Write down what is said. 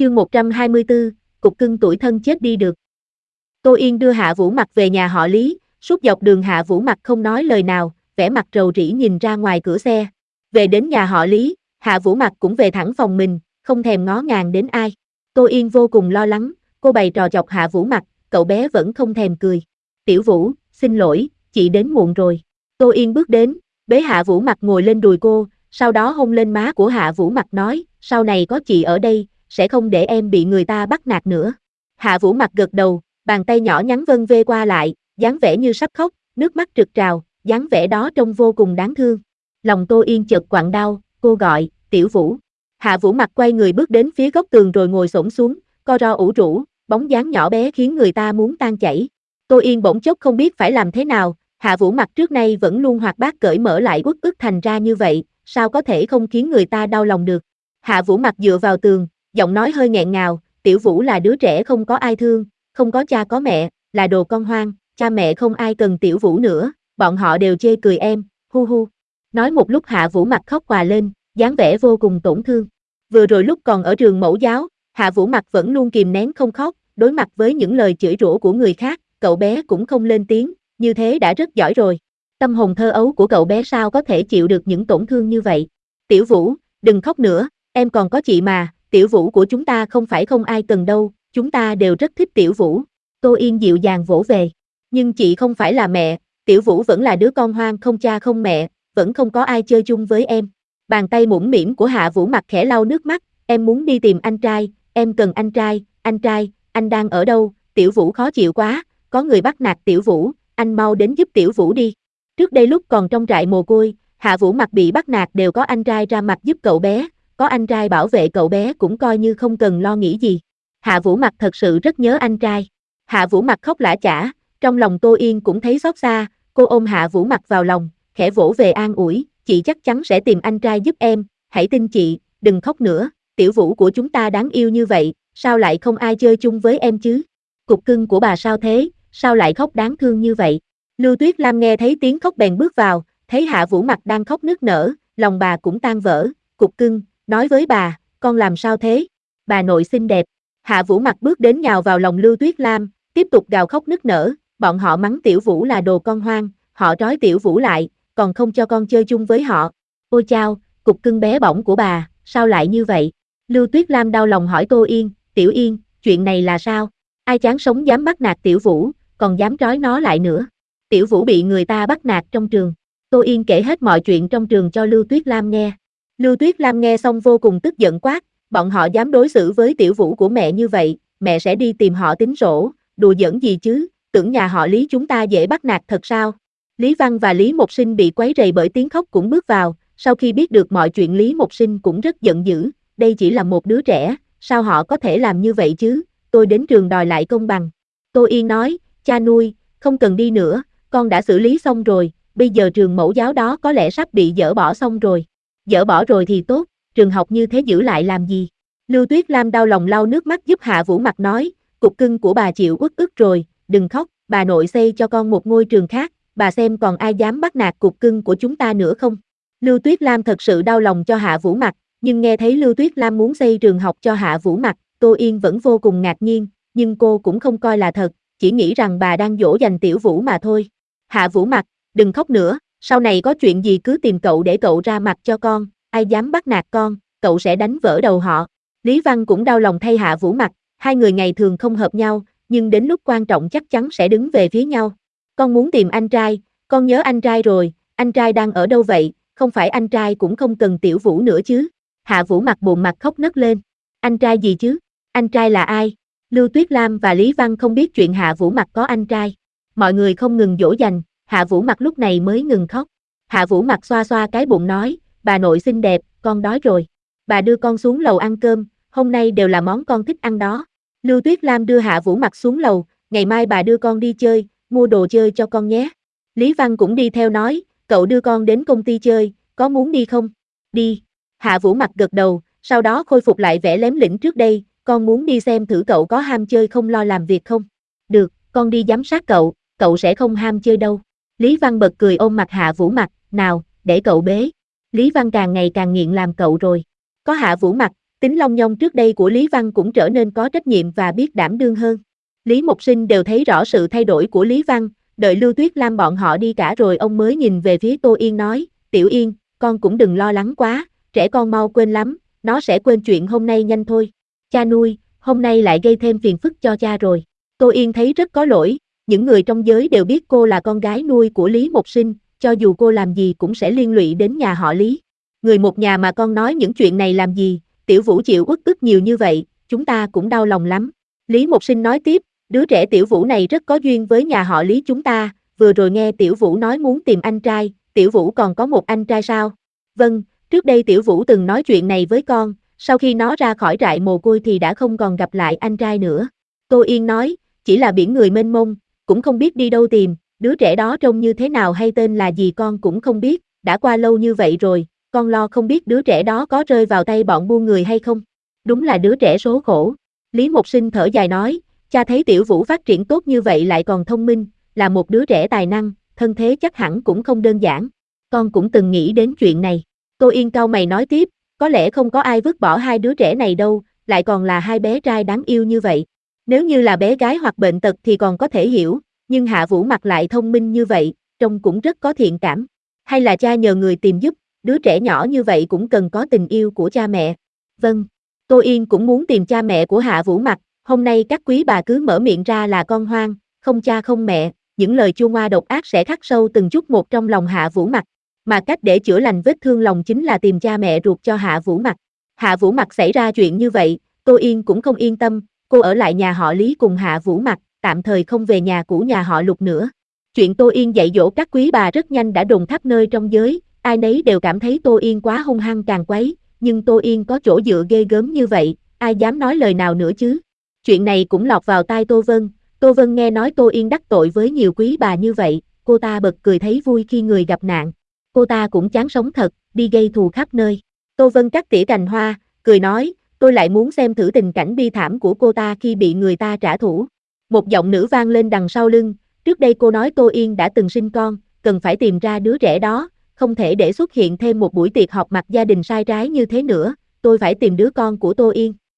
Chương 124, cục cưng tuổi thân chết đi được. Tô Yên đưa Hạ Vũ Mặc về nhà họ Lý, suốt dọc đường Hạ Vũ Mặc không nói lời nào, vẻ mặt rầu rĩ nhìn ra ngoài cửa xe. Về đến nhà họ Lý, Hạ Vũ Mặc cũng về thẳng phòng mình, không thèm ngó ngàng đến ai. Tô Yên vô cùng lo lắng, cô bày trò chọc Hạ Vũ Mặc, cậu bé vẫn không thèm cười. Tiểu Vũ, xin lỗi, chị đến muộn rồi. Tô Yên bước đến, bế Hạ Vũ Mặc ngồi lên đùi cô, sau đó hôn lên má của Hạ Vũ Mặc nói, sau này có chị ở đây, sẽ không để em bị người ta bắt nạt nữa. Hạ Vũ Mặc gật đầu, bàn tay nhỏ nhắn vân vê qua lại, dáng vẻ như sắp khóc, nước mắt rực trào, dáng vẻ đó trông vô cùng đáng thương. Lòng Tô Yên chợt quặn đau, cô gọi, Tiểu Vũ. Hạ Vũ Mặc quay người bước đến phía góc tường rồi ngồi xổm xuống, co ro ủ rũ, bóng dáng nhỏ bé khiến người ta muốn tan chảy. Tô Yên bỗng chốc không biết phải làm thế nào, Hạ Vũ Mặc trước nay vẫn luôn hoạt bát cởi mở lại uất ức thành ra như vậy, sao có thể không khiến người ta đau lòng được. Hạ Vũ Mặc dựa vào tường, giọng nói hơi nghẹn ngào, Tiểu Vũ là đứa trẻ không có ai thương, không có cha có mẹ, là đồ con hoang, cha mẹ không ai cần Tiểu Vũ nữa, bọn họ đều chê cười em, hu hu. Nói một lúc Hạ Vũ Mặc khóc òa lên, dáng vẻ vô cùng tổn thương. Vừa rồi lúc còn ở trường mẫu giáo, Hạ Vũ Mặc vẫn luôn kìm nén không khóc, đối mặt với những lời chửi rủa của người khác, cậu bé cũng không lên tiếng, như thế đã rất giỏi rồi. Tâm hồn thơ ấu của cậu bé sao có thể chịu được những tổn thương như vậy. Tiểu Vũ, đừng khóc nữa, em còn có chị mà, Tiểu Vũ của chúng ta không phải không ai cần đâu, chúng ta đều rất thích Tiểu Vũ. Tô Yên dịu dàng vỗ về. Nhưng chị không phải là mẹ, Tiểu Vũ vẫn là đứa con hoang không cha không mẹ, vẫn không có ai chơi chung với em. Bàn tay mũm mĩm của Hạ Vũ Mặc khẽ lau nước mắt, em muốn đi tìm anh trai, em cần anh trai, anh đang ở đâu, Tiểu Vũ khó chịu quá, có người bắt nạt Tiểu Vũ, anh mau đến giúp Tiểu Vũ đi. Trước đây lúc còn trong trại mồ côi, Hạ Vũ Mặc bị bắt nạt đều có anh trai ra mặt giúp cậu bé, có anh trai bảo vệ cậu bé cũng coi như không cần lo nghĩ gì. Hạ Vũ Mặc thật sự rất nhớ anh trai. Hạ Vũ Mặc khóc lã chả, trong lòng Tô Yên cũng thấy xót xa, cô ôm Hạ Vũ Mặc vào lòng, khẽ vỗ về an ủi, chị chắc chắn sẽ tìm anh trai giúp em, hãy tin chị, đừng khóc nữa, Tiểu Vũ của chúng ta đáng yêu như vậy, sao lại không ai chơi chung với em chứ? Cục cưng của bà sao thế, sao lại khóc đáng thương như vậy? Lưu Tuyết Lam nghe thấy tiếng khóc bèn bước vào, thấy Hạ Vũ Mặc đang khóc nức nở, lòng bà cũng tan vỡ, cục cưng, nói với bà, con làm sao thế? Bà nội xinh đẹp. Hạ Vũ Mặc bước đến nhào vào lòng Lưu Tuyết Lam, tiếp tục gào khóc nức nở, bọn họ mắng Tiểu Vũ là đồ con hoang, họ trói Tiểu Vũ lại, còn không cho con chơi chung với họ. Ôi chao, cục cưng bé bỏng của bà, sao lại như vậy? Lưu Tuyết Lam đau lòng hỏi Tô Yên, Tiểu Yên, chuyện này là sao? Ai chán sống dám bắt nạt Tiểu Vũ, còn dám trói nó lại nữa. Tiểu Vũ bị người ta bắt nạt trong trường. Tô Yên kể hết mọi chuyện trong trường cho Lưu Tuyết Lam nghe. Lưu Tuyết Lam nghe xong vô cùng tức giận quát, bọn họ dám đối xử với Tiểu Vũ của mẹ như vậy, mẹ sẽ đi tìm họ tính sổ, đùa giỡn gì chứ, tưởng nhà họ Lý chúng ta dễ bắt nạt thật sao? Lý Văn và Lý Mộc Sinh bị quấy rầy bởi tiếng khóc cũng bước vào, sau khi biết được mọi chuyện Lý Mộc Sinh cũng rất giận dữ, đây chỉ là một đứa trẻ, sao họ có thể làm như vậy chứ, tôi đến trường đòi lại công bằng. Tô Yên nói, cha nuôi, không cần đi nữa, con đã xử lý xong rồi, bây giờ trường mẫu giáo đó có lẽ sắp bị dỡ bỏ xong rồi. Dỡ bỏ rồi thì tốt, trường học như thế giữ lại làm gì? Lưu Tuyết Lam đau lòng lau nước mắt giúp Hạ Vũ Mặc nói, cục cưng của bà chịu uất ức rồi, đừng khóc, bà nội xây cho con một ngôi trường khác, bà xem còn ai dám bắt nạt cục cưng của chúng ta nữa không? Lưu Tuyết Lam thật sự đau lòng cho Hạ Vũ Mặc, nhưng nghe thấy Lưu Tuyết Lam muốn xây trường học cho Hạ Vũ Mặc, Tô Yên vẫn vô cùng ngạc nhiên, nhưng cô cũng không coi là thật, chỉ nghĩ rằng bà đang dỗ dành Tiểu Vũ mà thôi. Hạ Vũ Mặc, đừng khóc nữa, sau này có chuyện gì cứ tìm cậu để cậu ra mặt cho con, ai dám bắt nạt con, cậu sẽ đánh vỡ đầu họ. Lý Văn cũng đau lòng thay Hạ Vũ Mặc, hai người ngày thường không hợp nhau, nhưng đến lúc quan trọng chắc chắn sẽ đứng về phía nhau. Con muốn tìm anh trai, con nhớ anh trai rồi, anh trai đang ở đâu vậy, không phải anh trai cũng không cần Tiểu Vũ nữa chứ. Hạ Vũ Mặc bụng mặt khóc nấc lên. Anh trai gì chứ? Anh trai là ai? Lưu Tuyết Lam và Lý Văn không biết chuyện Hạ Vũ Mặc có anh trai. Mọi người không ngừng dỗ dành, Hạ Vũ Mặc lúc này mới ngừng khóc. Hạ Vũ Mặc xoa xoa cái bụng nói, bà nội xinh đẹp, con đói rồi. Bà đưa con xuống lầu ăn cơm, hôm nay đều là món con thích ăn đó. Lưu Tuyết Lam đưa Hạ Vũ Mặc xuống lầu, ngày mai bà đưa con đi chơi, mua đồ chơi cho con nhé. Lý Văn cũng đi theo nói, cậu đưa con đến công ty chơi, có muốn đi không? Đi. Hạ Vũ Mặc gật đầu, sau đó khôi phục lại vẻ lém lĩnh trước đây, con muốn đi xem thử cậu có ham chơi không lo làm việc không? Được, con đi giám sát cậu sẽ không ham chơi đâu. Lý Văn bật cười ôm mặt Hạ Vũ Mặc, nào, để cậu bế. Lý Văn càng ngày càng nghiện làm cậu rồi. Có Hạ Vũ Mặc, Tính long nhong trước đây của Lý Văn cũng trở nên có trách nhiệm và biết đảm đương hơn. Lý Mộc Sinh đều thấy rõ sự thay đổi của Lý Văn, đợi Lưu Tuyết Lam bọn họ đi cả rồi ông mới nhìn về phía Tô Yên nói, Tiểu Yên, con cũng đừng lo lắng quá, trẻ con mau quên lắm, nó sẽ quên chuyện hôm nay nhanh thôi. Cha nuôi, hôm nay lại gây thêm phiền phức cho cha rồi. Tô Yên thấy rất có lỗi, những người trong giới đều biết cô là con gái nuôi của Lý Mộc Sinh, cho dù cô làm gì cũng sẽ liên lụy đến nhà họ Lý. Người một nhà mà con nói những chuyện này làm gì, Tiểu Vũ chịu uất ức nhiều như vậy, chúng ta cũng đau lòng lắm. Lý Mộc Sinh nói tiếp, đứa trẻ Tiểu Vũ này rất có duyên với nhà họ Lý chúng ta, vừa rồi nghe Tiểu Vũ nói muốn tìm anh trai, Tiểu Vũ còn có một anh trai sao? Vâng, trước đây Tiểu Vũ từng nói chuyện này với con, sau khi nó ra khỏi trại mồ côi thì đã không còn gặp lại anh trai nữa. Tô Yên nói, chỉ là biển người mênh mông, cũng không biết đi đâu tìm, đứa trẻ đó trông như thế nào hay tên là gì con cũng không biết, đã qua lâu như vậy rồi, con lo không biết đứa trẻ đó có rơi vào tay bọn buôn người hay không. Đúng là đứa trẻ số khổ. Lý Mộc Sinh thở dài nói, cha thấy Tiểu Vũ phát triển tốt như vậy lại còn thông minh, là một đứa trẻ tài năng, thân thế chắc hẳn cũng không đơn giản. Con cũng từng nghĩ đến chuyện này. Tô Yên cau mày nói tiếp, có lẽ không có ai vứt bỏ hai đứa trẻ này đâu, lại còn là hai bé trai đáng yêu như vậy. Nếu như là bé gái hoặc bệnh tật thì còn có thể hiểu, nhưng Hạ Vũ Mặc lại thông minh như vậy, trông cũng rất có thiện cảm. Hay là cha nhờ người tìm giúp, đứa trẻ nhỏ như vậy cũng cần có tình yêu của cha mẹ. Vâng, Tô Yên cũng muốn tìm cha mẹ của Hạ Vũ Mặc, hôm nay các quý bà cứ mở miệng ra là con hoang, không cha không mẹ, những lời chua ngoa độc ác sẽ khắc sâu từng chút một trong lòng Hạ Vũ Mặc. Mà cách để chữa lành vết thương lòng chính là tìm cha mẹ ruột cho Hạ Vũ Mặc. Hạ Vũ Mặc xảy ra chuyện như vậy, Tô Yên cũng không yên tâm, cô ở lại nhà họ Lý cùng Hạ Vũ Mặc, tạm thời không về nhà cũ nhà họ Lục nữa. Chuyện Tô Yên dạy dỗ các quý bà rất nhanh đã đồn khắp nơi trong giới, ai nấy đều cảm thấy Tô Yên quá hung hăng càng quấy, nhưng Tô Yên có chỗ dựa ghê gớm như vậy, ai dám nói lời nào nữa chứ. Chuyện này cũng lọt vào tai Tô Vân nghe nói Tô Yên đắc tội với nhiều quý bà như vậy, cô ta bật cười thấy vui khi người gặp nạn. Cô ta cũng chán sống thật, đi gây thù khắp nơi. Tô Vân cắt tỉa cành hoa, cười nói, tôi lại muốn xem thử tình cảnh bi thảm của cô ta khi bị người ta trả thù. Một giọng nữ vang lên đằng sau lưng, trước đây cô nói Tô Yên đã từng sinh con, cần phải tìm ra đứa trẻ đó, không thể để xuất hiện thêm một buổi tiệc họp mặt gia đình sai trái như thế nữa, tôi phải tìm đứa con của Tô Yên.